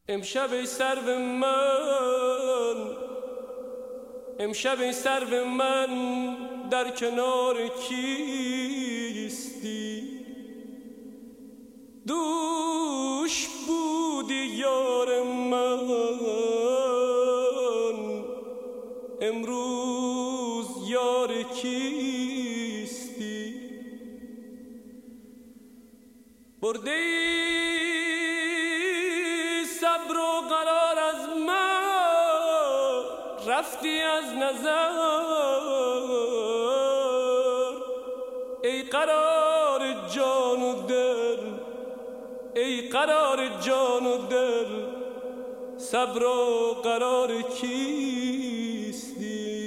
امشب ای سرو من در کنار کیستی؟ دوش بودی یار من، امروز یار کیستی؟ برده ای صبر و قرار از من، رفتی از نظر. ای قرار جان و دل، ای قرار جان و دل، صبر و قرار کیستی؟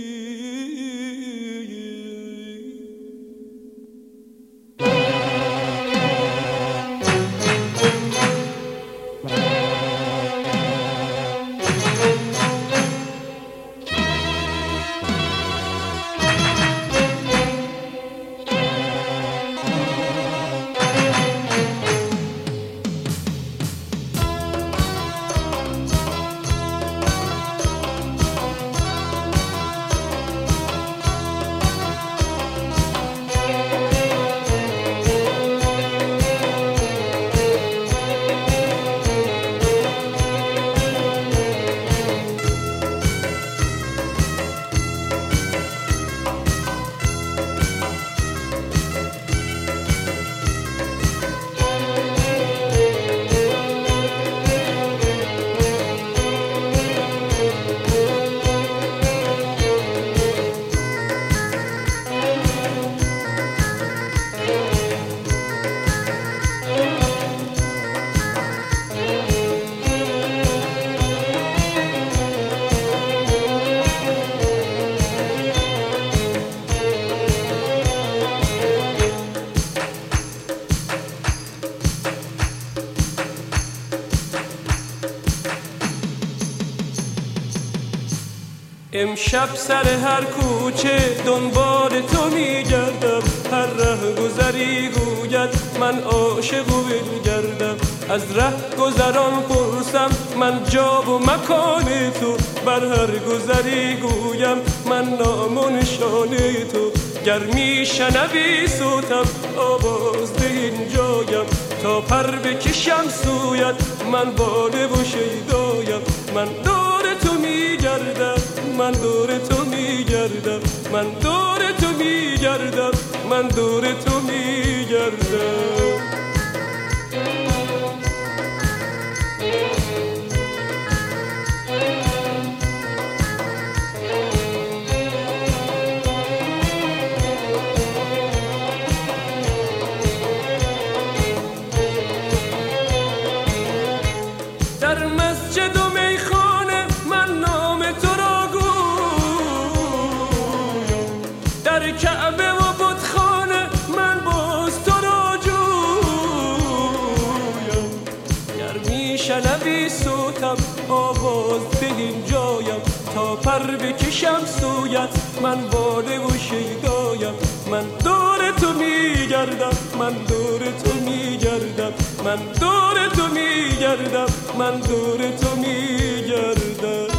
امشب سر هر کوچه دنبال تو میگردم، هر ره گذری گوید من عاشق و بگردم. از ره گذران پرسم من جا و مکان تو، بر هر گذری گویم من نام و نشان تو. گر میشنوی صوتم آواز ده اینجایم، تا پر بکشم سویت من باده و شیدایم. من دور تو میگردم، من دور تو میگردم، من دور تو میگردم، من دور تو میگردم. در مسجد و میخانه من نام تو را گویم، در کعبه و بتخانه من باز تو را جویم. گر میشنوی صوتم آواز ده اینجایم، تا پر بکشم سویت من باده و شیدایم. من دور تو میگردم، من دور تو میگردم، من دور تو میگردم، من دور تو میگردم.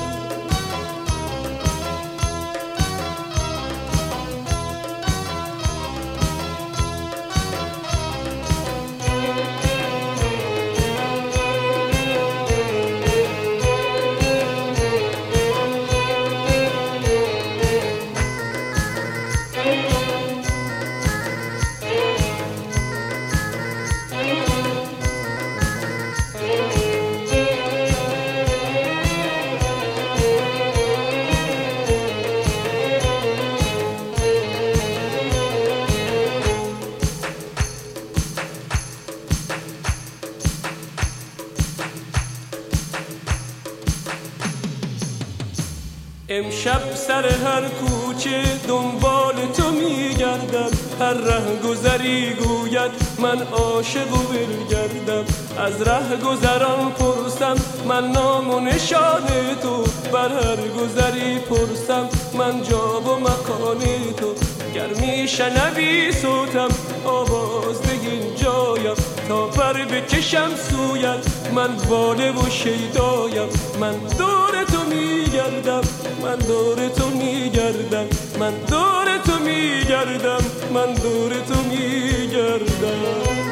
امشب سر هر کوچه دنبال تو میگردم، هر ره گذری گوید من عاشق و بگردم. از ره گذران پرسم من نام و نشان تو، بر هر گذری پرسم من جا و مکان تو. گر میشنوی صوتم آواز ده اینجایم، تا پر بکشم سویت. من واله و شیدایم، من دور تو میگردم، من دور تو میگردم، من دور تو میگردم، من دور تو میگردم.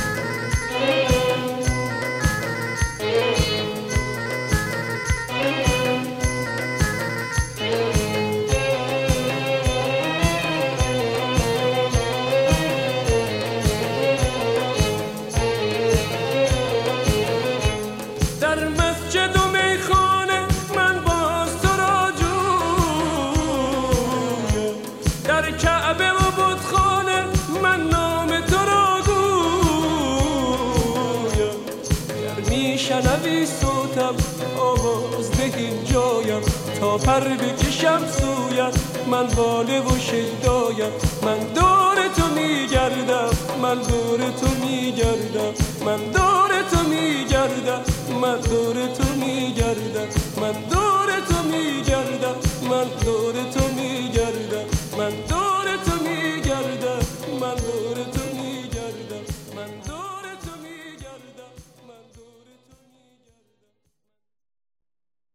در مسجد و میخانه من باز تو را جویم، در کعبه و بتخانه من نام تو را گویم. گر میشنوی صوتم آواز دهین جایم، تا پر بکشم سویت. من واله و شیدایم، من دور تو میگردم، من دور تو میگردم، من دور تو میگردم، من دور تو میگردم، من دور تو میگردم.